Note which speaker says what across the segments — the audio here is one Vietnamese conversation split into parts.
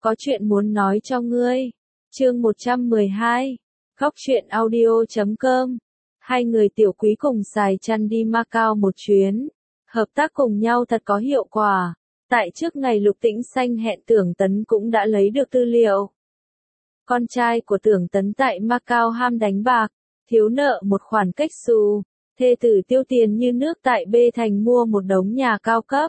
Speaker 1: có chuyện muốn nói cho ngươi. Chương 112. Góc truyện audio.com. Hai người tiểu quý cùng xài chăn đi Macau một chuyến. Hợp tác cùng nhau thật có hiệu quả. Tại trước ngày Lục Tĩnh Xanh hẹn Tưởng Tấn cũng đã lấy được tư liệu. Con trai của Tưởng Tấn tại Macau ham đánh bạc, thiếu nợ một khoản cách xù. Thê tử tiêu tiền như nước tại B Thành mua một đống nhà cao cấp.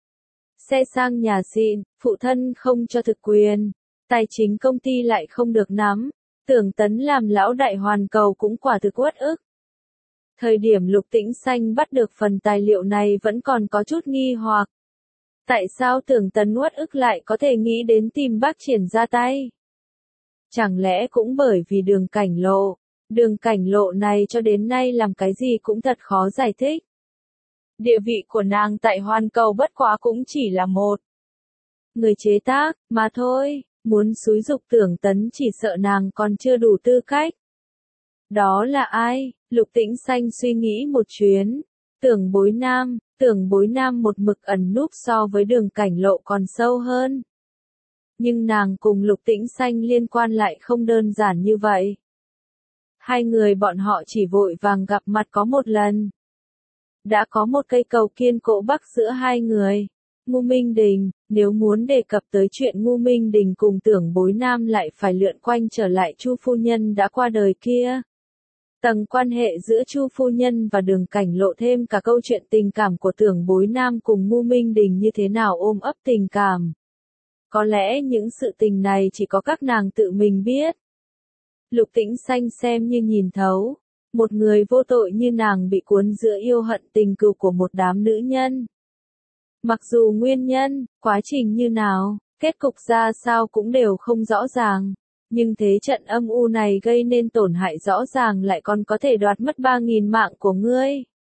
Speaker 1: Xe sang nhà xịn, phụ thân không cho thực quyền. Tài chính công ty lại không được nắm. Tưởng Tấn làm lão đại Hoàn Cầu cũng quả thực uất ức. Thời điểm Lục Tĩnh Xanh bắt được phần tài liệu này vẫn còn có chút nghi hoặc. Tại sao Tưởng Tấn uất ức lại có thể nghĩ đến tìm Bác Triển ra tay? Chẳng lẽ cũng bởi vì Đường Cảnh Lộ? Đường Cảnh Lộ này cho đến nay làm cái gì cũng thật khó giải thích. Địa vị của nàng tại Hoàn Cầu bất quá cũng chỉ là một người chế tác, mà thôi, muốn xúi giục Tưởng Tấn chỉ sợ nàng còn chưa đủ tư cách. Đó là ai? Lục Tĩnh Xanh suy nghĩ một chuyến. Tưởng Bối Nam một mực ẩn núp so với Đường Cảnh Lộ còn sâu hơn. Nhưng nàng cùng Lục Tĩnh Xanh liên quan lại không đơn giản như vậy. Hai người bọn họ chỉ vội vàng gặp mặt có một lần. Đã có một cây cầu kiên cố bắc giữa hai người. Ngô Minh Đình, nếu muốn đề cập tới chuyện Ngô Minh Đình cùng Tưởng Bối Nam lại phải lượn quanh trở lại Chu phu nhân đã qua đời kia. Tầng quan hệ giữa Chu phu nhân và Đường Cảnh Lộ thêm cả câu chuyện tình cảm của Tưởng Bối Nam cùng Ngô Minh Đình như thế nào ôm ấp tình cảm. Có lẽ những sự tình này chỉ có các nàng tự mình biết. Lục Tĩnh Xanh xem như nhìn thấu. Một người vô tội như nàng bị cuốn giữa yêu hận tình cừu của một đám nữ nhân. Mặc dù nguyên nhân, quá trình như nào, kết cục ra sao cũng đều không rõ ràng. Nhưng thế trận âm u này gây nên tổn hại rõ ràng lại còn có thể đoạt mất 3.000 mạng của ngươi.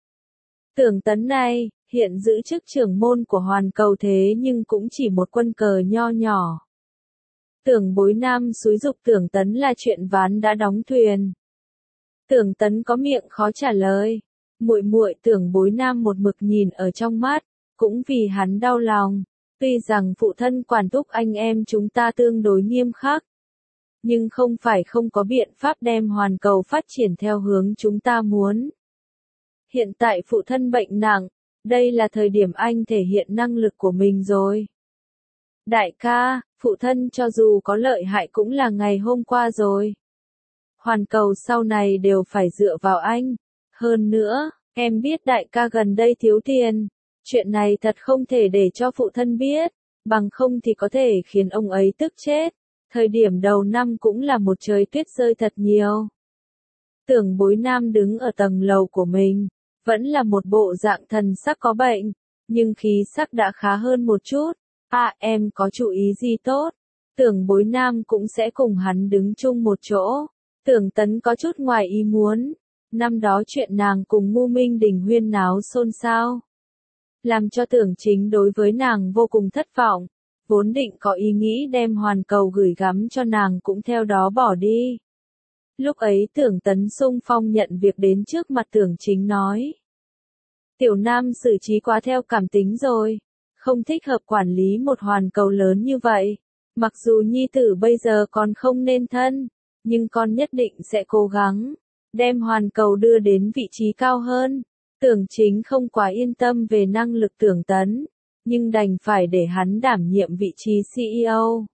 Speaker 1: Tưởng Tấn này, hiện giữ chức trưởng môn của Hoàn Cầu thế nhưng cũng chỉ một quân cờ nho nhỏ. Tưởng Bối Nam xúi giục Tưởng Tấn là chuyện ván đã đóng thuyền. Tưởng Tấn có miệng khó trả lời. Muội muội Tưởng Bối Nam một mực nhìn ở trong mắt, cũng vì hắn đau lòng. Tuy rằng phụ thân quản thúc anh em chúng ta tương đối nghiêm khắc, nhưng không phải không có biện pháp đem Hoàn Cầu phát triển theo hướng chúng ta muốn. Hiện tại phụ thân bệnh nặng, đây là thời điểm anh thể hiện năng lực của mình rồi. Đại ca, phụ thân cho dù có lợi hại cũng là ngày hôm qua rồi. Hoàn Cầu sau này đều phải dựa vào anh. Hơn nữa, em biết đại ca gần đây thiếu tiền. Chuyện này thật không thể để cho phụ thân biết, bằng không thì có thể khiến ông ấy tức chết. Thời điểm đầu năm cũng là một trời tuyết rơi thật nhiều. Tưởng Bối Nam đứng ở tầng lầu của mình, vẫn là một bộ dạng thần sắc có bệnh, nhưng khí sắc đã khá hơn một chút. À, em có chú ý gì tốt? Tưởng Bối Nam cũng sẽ cùng hắn đứng chung một chỗ. Tưởng Tấn có chút ngoài ý muốn. Năm đó chuyện nàng cùng Ngô Minh Đình huyên náo xôn xao, làm cho Tưởng Chính đối với nàng vô cùng thất vọng. Vốn định có ý nghĩ đem Hoàn Cầu gửi gắm cho nàng cũng theo đó bỏ đi. Lúc ấy Tưởng Tấn xung phong nhận việc đến trước mặt Tưởng Chính nói. Tiểu Nam xử trí quá theo cảm tính rồi. Không thích hợp quản lý một Hoàn Cầu lớn như vậy. Mặc dù nhi tử bây giờ còn không nên thân, nhưng con nhất định sẽ cố gắng đem Hoàn Cầu đưa đến vị trí cao hơn. Tưởng Chính không quá yên tâm về năng lực Tưởng Tấn, nhưng đành phải để hắn đảm nhiệm vị trí CEO.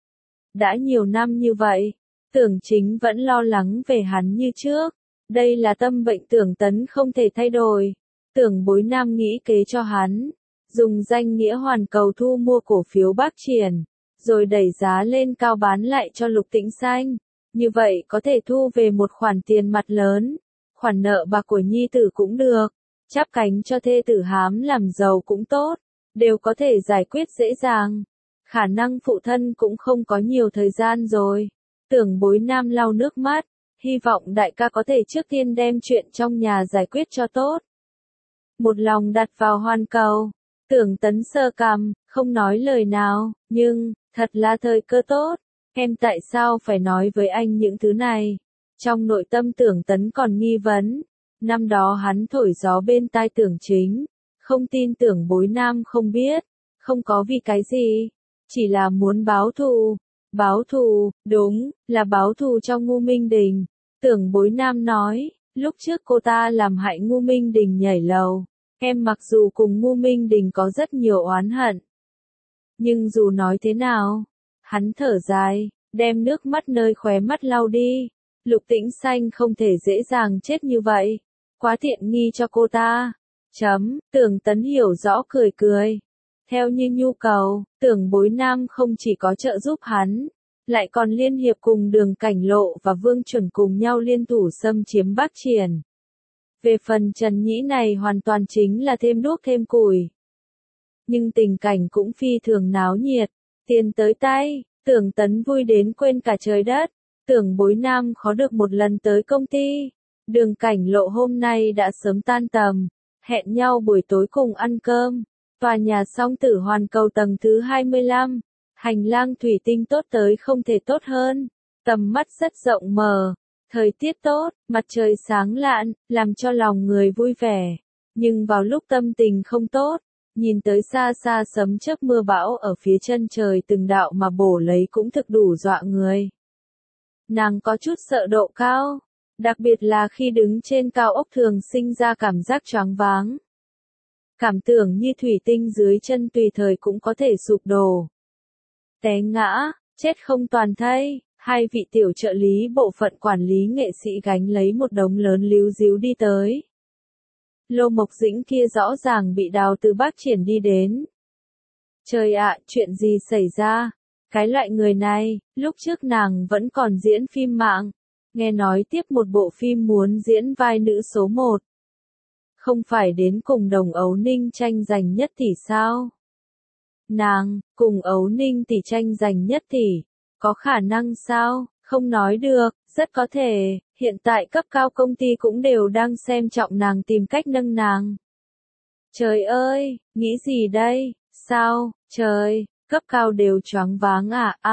Speaker 1: Đã nhiều năm như vậy, Tưởng Chính vẫn lo lắng về hắn như trước. Đây là tâm bệnh Tưởng Tấn không thể thay đổi. Tưởng Bối Nam nghĩ kế cho hắn, dùng danh nghĩa Hoàn Cầu thu mua cổ phiếu Bác Triển, rồi đẩy giá lên cao bán lại cho Lục Tĩnh Xanh. Như vậy có thể thu về một khoản tiền mặt lớn. Khoản nợ bạc của nhi tử cũng được. Chắp cánh cho thê tử hám làm giàu cũng tốt. Đều có thể giải quyết dễ dàng. Khả năng phụ thân cũng không có nhiều thời gian rồi. Tưởng Bối Nam lau nước mắt. Hy vọng đại ca có thể trước tiên đem chuyện trong nhà giải quyết cho tốt. Một lòng đặt vào Hoàn Cầu. Tưởng Tấn sơ cằm, không nói lời nào. Nhưng, thật là thời cơ tốt. Em tại sao phải nói với anh những thứ này? Trong nội tâm Tưởng Tấn còn nghi vấn. Năm đó hắn thổi gió bên tai Tưởng Chính. Không tin Tưởng Bối Nam không biết. Không có vì cái gì. chỉ là muốn báo thù. Báo thù, đúng, là báo thù cho Ngô Minh Đình. Tưởng Bối Nam nói, lúc trước cô ta làm hại Ngô Minh Đình nhảy lầu. Em mặc dù cùng Ngô Minh Đình có rất nhiều oán hận. Nhưng dù nói thế nào, hắn thở dài, đem nước mắt nơi khóe mắt lau đi. Lục Tĩnh Xanh không thể dễ dàng chết như vậy. Quá tiện nghi cho cô ta. Tưởng Tấn hiểu rõ cười cười. Theo như nhu cầu, Tưởng Bối Nam không chỉ có trợ giúp hắn, lại còn liên hiệp cùng Đường Cảnh Lộ và Vương Chuẩn cùng nhau liên thủ xâm chiếm Bắc Triển. Về phần Trần Nhĩ này hoàn toàn chính là thêm đuốc thêm củi. Nhưng tình cảnh cũng phi thường náo nhiệt, tiền tới tay, Tưởng Tấn vui đến quên cả trời đất. Tưởng Bối Nam khó được một lần tới công ty. Đường Cảnh Lộ hôm nay đã sớm tan tầm, hẹn nhau buổi tối cùng ăn cơm. Tòa nhà Song Tử Hoàn Cầu tầng thứ 25, hành lang thủy tinh tốt tới không thể tốt hơn, tầm mắt rất rộng mở, thời tiết tốt, mặt trời sáng lạn, làm cho lòng người vui vẻ. Nhưng vào lúc tâm tình không tốt, nhìn tới xa xa sấm chớp mưa bão ở phía chân trời từng đạo mà bổ lấy cũng thực đủ dọa người. Nàng có chút sợ độ cao, đặc biệt là khi đứng trên cao ốc thường sinh ra cảm giác choáng váng. Cảm tưởng như thủy tinh dưới chân tùy thời cũng có thể sụp đổ. Té ngã, chết không toàn thây, hai vị tiểu trợ lý bộ phận quản lý nghệ sĩ gánh lấy một đống lớn líu díu đi tới. Lô Mộc Dĩnh kia rõ ràng bị đào từ Bắc Triển đi đến. Trời ạ, chuyện gì xảy ra? Cái loại người này, lúc trước nàng vẫn còn diễn phim mạng, nghe nói tiếp một bộ phim muốn diễn vai nữ số 1. Không phải đến cùng Đồng Ấu Ninh tranh giành nhất tỷ sao? Nàng, cùng Ấu Ninh tỷ tranh giành nhất tỷ, có khả năng sao? Không nói được, rất có thể, hiện tại cấp cao công ty cũng đều đang xem trọng nàng tìm cách nâng nàng. Trời ơi, nghĩ gì đây? Sao? Trời, cấp cao đều choáng váng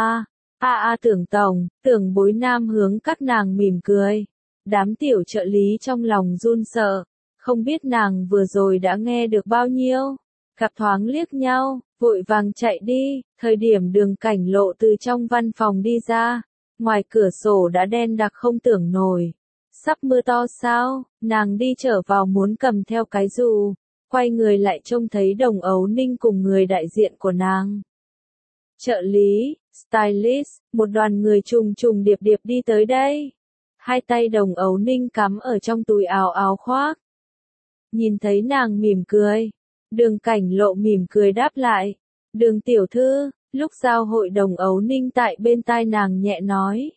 Speaker 1: à? Tưởng Tổng, Tưởng Bối Nam hướng các nàng mỉm cười. Đám tiểu trợ lý trong lòng run sợ. Không biết nàng vừa rồi đã nghe được bao nhiêu. Cặp thoáng liếc nhau, vội vàng chạy đi, thời điểm Đường Cảnh Lộ từ trong văn phòng đi ra. Ngoài cửa sổ đã đen đặc không tưởng nổi. Sắp mưa to sao, nàng đi trở vào muốn cầm theo cái dù. Quay người lại trông thấy Đồng Ấu Ninh cùng người đại diện của nàng. Trợ lý, stylist, một đoàn người trùng trùng điệp điệp đi tới đây. Hai tay Đồng Ấu Ninh cắm ở trong túi áo khoác. Nhìn thấy nàng mỉm cười. Đường Cảnh Lộ mỉm cười đáp lại. Đường tiểu thư, lúc giao hội Đồng Ấu Ninh tại bên tai nàng nhẹ nói.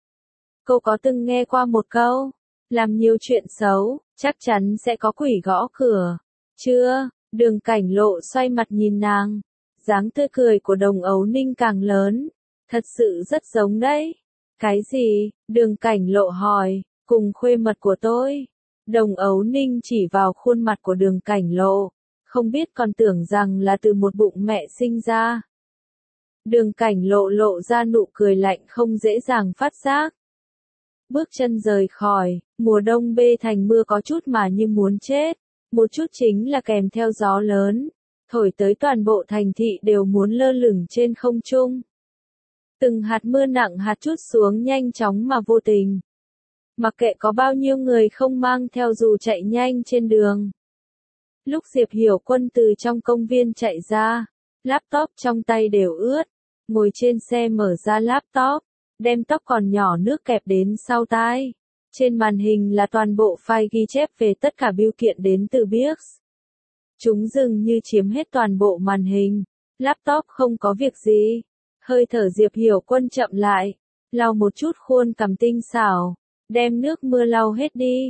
Speaker 1: Cô có từng nghe qua một câu, làm nhiều chuyện xấu, chắc chắn sẽ có quỷ gõ cửa. Chưa, Đường Cảnh Lộ xoay mặt nhìn nàng. Dáng tươi cười của Đồng Ấu Ninh càng lớn. Thật sự rất giống đấy. Cái gì? Đường Cảnh Lộ hỏi, cùng khuê mật của tôi. Đồng Ấu Ninh chỉ vào khuôn mặt của Đường Cảnh Lộ. Không biết còn tưởng rằng là từ một bụng mẹ sinh ra. Đường Cảnh Lộ lộ ra nụ cười lạnh không dễ dàng phát giác. Bước chân rời khỏi, mùa đông bê thành mưa có chút mà như muốn chết. Một chút chính là kèm theo gió lớn. Thổi tới toàn bộ thành thị đều muốn lơ lửng trên không trung. Từng hạt mưa nặng hạt chút xuống nhanh chóng mà vô tình. Mặc kệ có bao nhiêu người không mang theo dù chạy nhanh trên đường. Lúc Diệp Hiểu Quân từ trong công viên chạy ra, laptop trong tay đều ướt, ngồi trên xe mở ra laptop, đem tóc còn nhỏ nước kẹp đến sau tai. Trên màn hình là toàn bộ file ghi chép về tất cả bưu kiện đến từ Bix. Chúng dường như chiếm hết toàn bộ màn hình. Laptop không có việc gì. Hơi thở Diệp Hiểu Quân chậm lại, lau một chút khuôn cằm tinh xảo, đem nước mưa lau hết đi.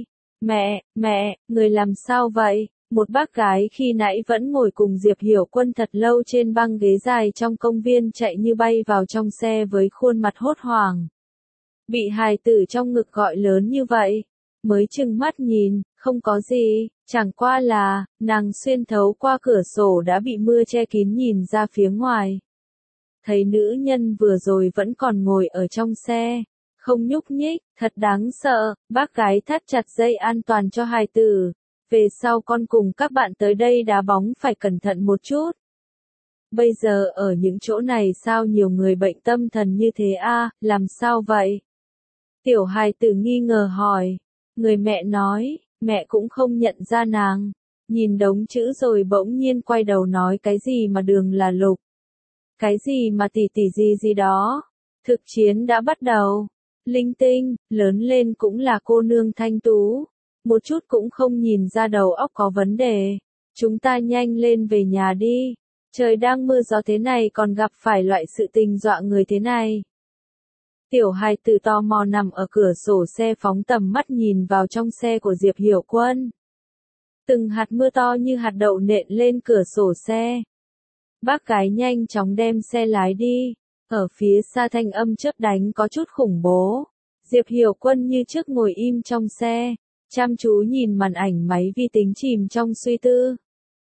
Speaker 1: Mẹ, người làm sao vậy? Một bác gái khi nãy vẫn ngồi cùng Diệp Hiểu Quân thật lâu trên băng ghế dài trong công viên chạy như bay vào trong xe với khuôn mặt hốt hoảng. Bị hài tử trong ngực gọi lớn như vậy, mới chừng mắt nhìn, không có gì, chẳng qua là, nàng xuyên thấu qua cửa sổ đã bị mưa che kín nhìn ra phía ngoài. Thấy nữ nhân vừa rồi vẫn còn ngồi ở trong xe, không nhúc nhích, thật đáng sợ, bác gái thắt chặt dây an toàn cho hài tử. Về sau con cùng các bạn tới đây đá bóng phải cẩn thận một chút. Bây giờ ở những chỗ này sao nhiều người bệnh tâm thần như thế a, làm sao vậy? Tiểu hài tử nghi ngờ hỏi. Người mẹ nói, mẹ cũng không nhận ra nàng. Nhìn đống chữ rồi bỗng nhiên quay đầu nói cái gì mà Đường là Lục. Cái gì mà tỷ tỷ gì gì đó. Thực chiến đã bắt đầu. Linh tinh, lớn lên cũng là cô nương thanh tú. Một chút cũng không nhìn ra đầu óc có vấn đề. Chúng ta nhanh lên về nhà đi. Trời đang mưa gió thế này còn gặp phải loại sự tình dọa người thế này. Tiểu hài tử tò mò nằm ở cửa sổ xe phóng tầm mắt nhìn vào trong xe của Diệp Hiểu Quân. Từng hạt mưa to như hạt đậu nện lên cửa sổ xe. Bác gái nhanh chóng đem xe lái đi. Ở phía xa thanh âm chớp đánh có chút khủng bố. Diệp Hiểu Quân như trước ngồi im trong xe, chăm chú nhìn màn ảnh máy vi tính chìm trong suy tư.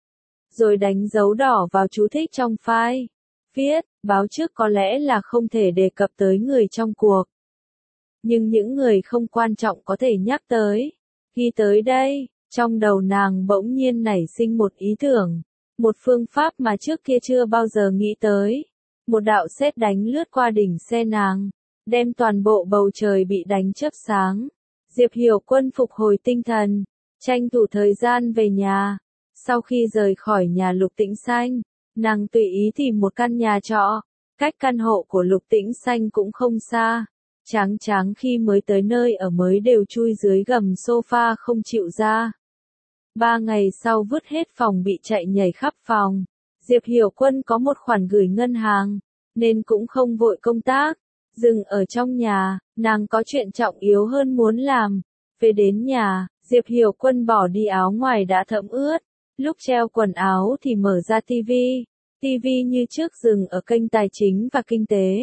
Speaker 1: Rồi đánh dấu đỏ vào chú thích trong file. Viết, báo trước có lẽ là không thể đề cập tới người trong cuộc. Nhưng những người không quan trọng có thể nhắc tới. Ghi tới đây, trong đầu nàng bỗng nhiên nảy sinh một ý tưởng. Một phương pháp mà trước kia chưa bao giờ nghĩ tới. Một đạo sét đánh lướt qua đỉnh xe nàng, đem toàn bộ bầu trời bị đánh chớp sáng. Diệp Hiểu Quân phục hồi tinh thần, tranh thủ thời gian về nhà. Sau khi rời khỏi nhà Lục Tĩnh Xanh, nàng tùy ý tìm một căn nhà trọ, cách căn hộ của Lục Tĩnh Xanh cũng không xa. Tráng tráng khi mới tới nơi ở mới đều chui dưới gầm sofa không chịu ra. 3 ngày sau vứt hết phòng bị chạy nhảy khắp phòng. Diệp Hiểu Quân có một khoản gửi ngân hàng, nên cũng không vội công tác. Dừng ở trong nhà, nàng có chuyện trọng yếu hơn muốn làm. Về đến nhà, Diệp Hiểu Quân bỏ đi áo ngoài đã thấm ướt. Lúc treo quần áo thì mở ra tivi. Tivi như trước dừng ở kênh Tài chính và Kinh tế.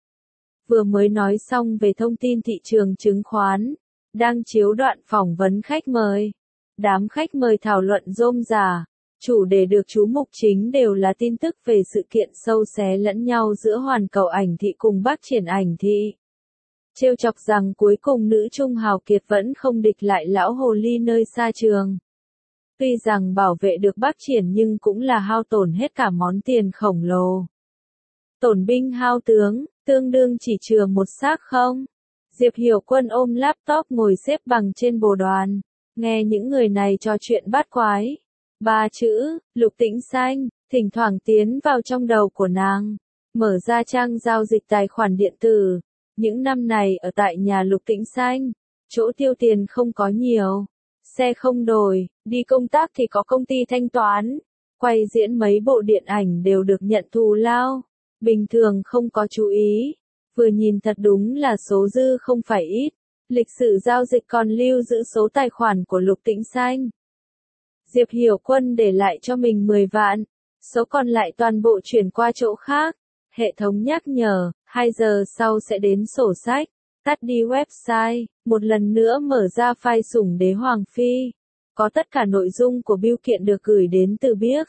Speaker 1: Vừa mới nói xong về thông tin thị trường chứng khoán. Đang chiếu đoạn phỏng vấn khách mời. Đám khách mời thảo luận rôm rả. Chủ đề được chú mục chính đều là tin tức về sự kiện sâu xé lẫn nhau giữa Hoàn Cầu Ảnh Thị cùng Bác Triển Ảnh Thị. Trêu chọc rằng cuối cùng nữ trung hào kiệt vẫn không địch lại lão hồ ly nơi xa trường. Tuy rằng bảo vệ được Bác Triển nhưng cũng là hao tổn hết cả món tiền khổng lồ. Tổn binh hao tướng, tương đương chỉ chừa một xác không? Diệp Hiểu Quân ôm laptop ngồi xếp bằng trên bồ đoàn, nghe những người này trò chuyện bát quái. 3 chữ, Lục Tĩnh Xanh, thỉnh thoảng tiến vào trong đầu của nàng. Mở ra trang giao dịch tài khoản điện tử. Những năm này ở tại nhà Lục Tĩnh Xanh, chỗ tiêu tiền không có nhiều. Xe không đổi, đi công tác thì có công ty thanh toán. Quay diễn mấy bộ điện ảnh đều được nhận thù lao. Bình thường không có chú ý. Vừa nhìn thật đúng là số dư không phải ít. Lịch sử giao dịch còn lưu giữ số tài khoản của Lục Tĩnh Xanh. Diệp Hiểu Quân để lại cho mình 10 vạn, số còn lại toàn bộ chuyển qua chỗ khác. Hệ thống nhắc nhở, 2 giờ sau sẽ đến sổ sách. Tắt đi website, một lần nữa mở ra file Sủng Đế Hoàng Phi. Có tất cả nội dung của bưu kiện được gửi đến từ Bix.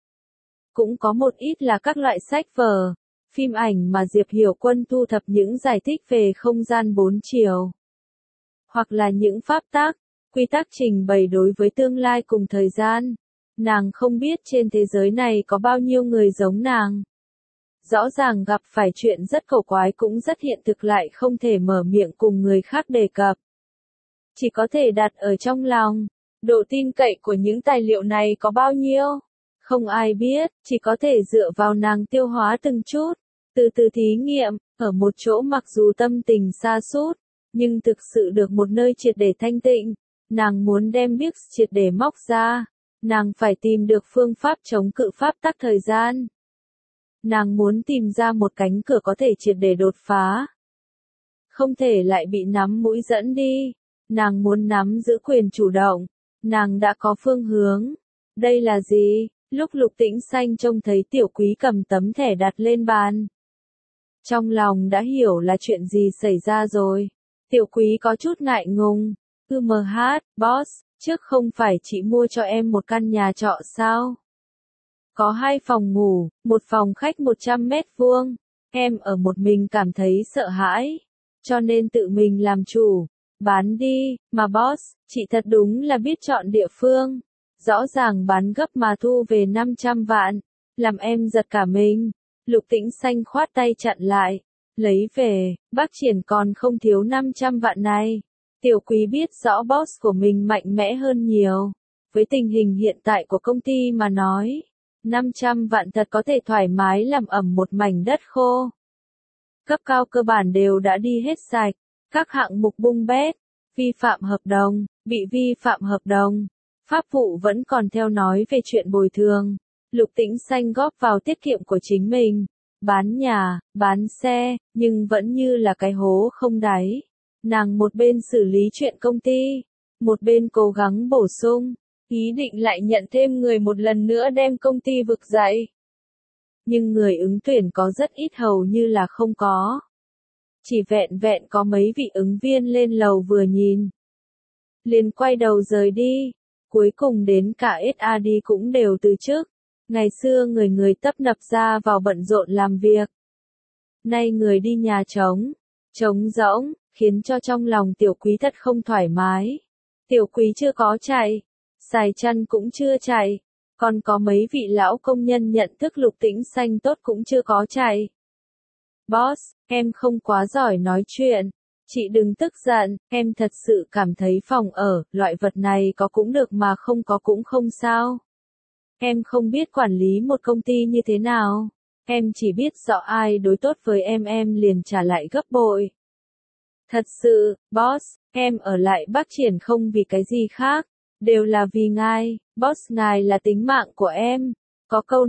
Speaker 1: Cũng có một ít là các loại sách vở, phim ảnh mà Diệp Hiểu Quân thu thập những giải thích về không gian 4 chiều. Hoặc là những pháp tắc, quy tắc trình bày đối với tương lai cùng thời gian. Nàng không biết trên thế giới này có bao nhiêu người giống nàng. Rõ ràng gặp phải chuyện rất cổ quái cũng rất hiện thực lại không thể mở miệng cùng người khác đề cập. Chỉ có thể đặt ở trong lòng. Độ tin cậy của những tài liệu này có bao nhiêu? Không ai biết, chỉ có thể dựa vào nàng tiêu hóa từng chút. Từ từ thí nghiệm, ở một chỗ mặc dù tâm tình sa sút, nhưng thực sự được một nơi triệt để thanh tịnh. Nàng muốn đem Bix triệt để móc ra. Nàng phải tìm được phương pháp chống cự pháp tắc thời gian. Nàng muốn tìm ra một cánh cửa có thể triệt để đột phá. Không thể lại bị nắm mũi dẫn đi. Nàng muốn nắm giữ quyền chủ động. Nàng đã có phương hướng. Đây là gì? Lúc Lục Tĩnh Xanh trông thấy Tiểu Quý cầm tấm thẻ đặt lên bàn. Trong lòng đã hiểu là chuyện gì xảy ra rồi. Tiểu Quý có chút ngại ngùng. Boss, trước không phải chị mua cho em một căn nhà trọ sao? Có 2 phòng ngủ, một phòng khách 100 mét vuông. Em ở một mình cảm thấy sợ hãi. Cho nên tự mình làm chủ. Bán đi, mà boss, chị thật đúng là biết chọn địa phương. Rõ ràng bán gấp mà thu về 500 vạn. làm em giật cả mình. Lục Tĩnh Xanh khoát tay chặn lại. Lấy về, bác Triển còn không thiếu 500 vạn này. Tiểu Quý biết rõ boss của mình mạnh mẽ hơn nhiều. Với tình hình hiện tại của công ty mà nói, 500 vạn thật có thể thoải mái làm ẩm một mảnh đất khô. Cấp cao cơ bản đều đã đi hết sạch, các hạng mục bung bét, vi phạm hợp đồng, bị vi phạm hợp đồng. Pháp vụ vẫn còn theo nói về chuyện bồi thường. Lục Tĩnh Xanh góp vào tiết kiệm của chính mình, bán nhà, bán xe, nhưng vẫn như là cái hố không đáy. Nàng một bên xử lý chuyện công ty, một bên cố gắng bổ sung, ý định lại nhận thêm người một lần nữa đem công ty vực dậy. Nhưng người ứng tuyển có rất ít, hầu như là không có. Chỉ vẹn vẹn có mấy vị ứng viên lên lầu vừa nhìn, liền quay đầu rời đi. Cuối cùng đến cả SAD cũng đều từ chức. Ngày xưa người người tấp nập ra vào bận rộn làm việc. Nay người đi nhà trống, trống rỗng, khiến cho trong lòng Tiểu Quý thật không thoải mái. Tiểu Quý chưa có chạy, Sài Chăn cũng chưa chạy, còn có mấy vị lão công nhân nhận thức Lục Tĩnh Xanh tốt cũng chưa có chạy. Boss, em không quá giỏi nói chuyện. Chị đừng tức giận, em thật sự cảm thấy phòng ở, loại vật này có cũng được mà không có cũng không sao. Em không biết quản lý một công ty như thế nào. Em chỉ biết rõ ai đối tốt với em liền trả lại gấp bội. Thật sự, boss, em ở lại Bắc Triển không vì cái gì khác, đều là vì ngài, boss ngài là tính mạng của em. Có câu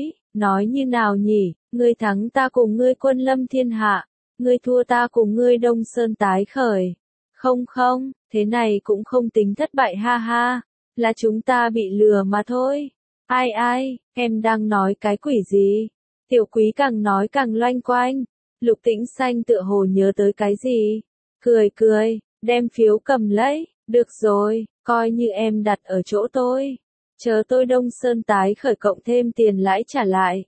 Speaker 1: nói như nào nhỉ, ngươi thắng ta cùng ngươi quân lâm thiên hạ, ngươi thua ta cùng ngươi Đông Sơn tái khởi. Không không, thế này cũng không tính thất bại ha ha, là chúng ta bị lừa mà thôi. Ai, em đang nói cái quỷ gì? Tiểu Quý càng nói càng loanh quanh. Lục Tĩnh Xanh tựa hồ nhớ tới cái gì, cười, đem phiếu cầm lấy, được rồi, coi như em đặt ở chỗ tôi. Chờ tôi Đông Sơn tái khởi cộng thêm tiền lãi trả lại.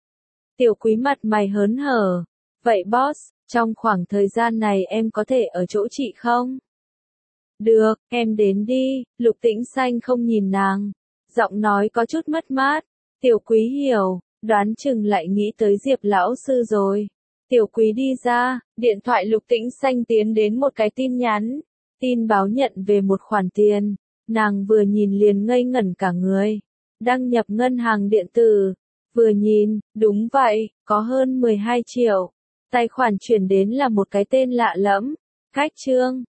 Speaker 1: Tiểu Quý mặt mày hớn hở. Vậy boss, trong khoảng thời gian này em có thể ở chỗ chị không? Được, em đến đi. Lục Tĩnh Xanh không nhìn nàng, giọng nói có chút mất mát. Tiểu Quý hiểu, đoán chừng lại nghĩ tới Diệp lão sư rồi. Tiểu Quý đi ra, điện thoại Lục Tĩnh Xanh tiến đến một cái tin nhắn. Tin báo nhận về một khoản tiền. Nàng vừa nhìn liền ngây ngẩn cả người. Đăng nhập ngân hàng điện tử. Vừa nhìn, đúng vậy, có hơn 12 triệu. Tài khoản chuyển đến là một cái tên lạ lẫm. Khách Trương.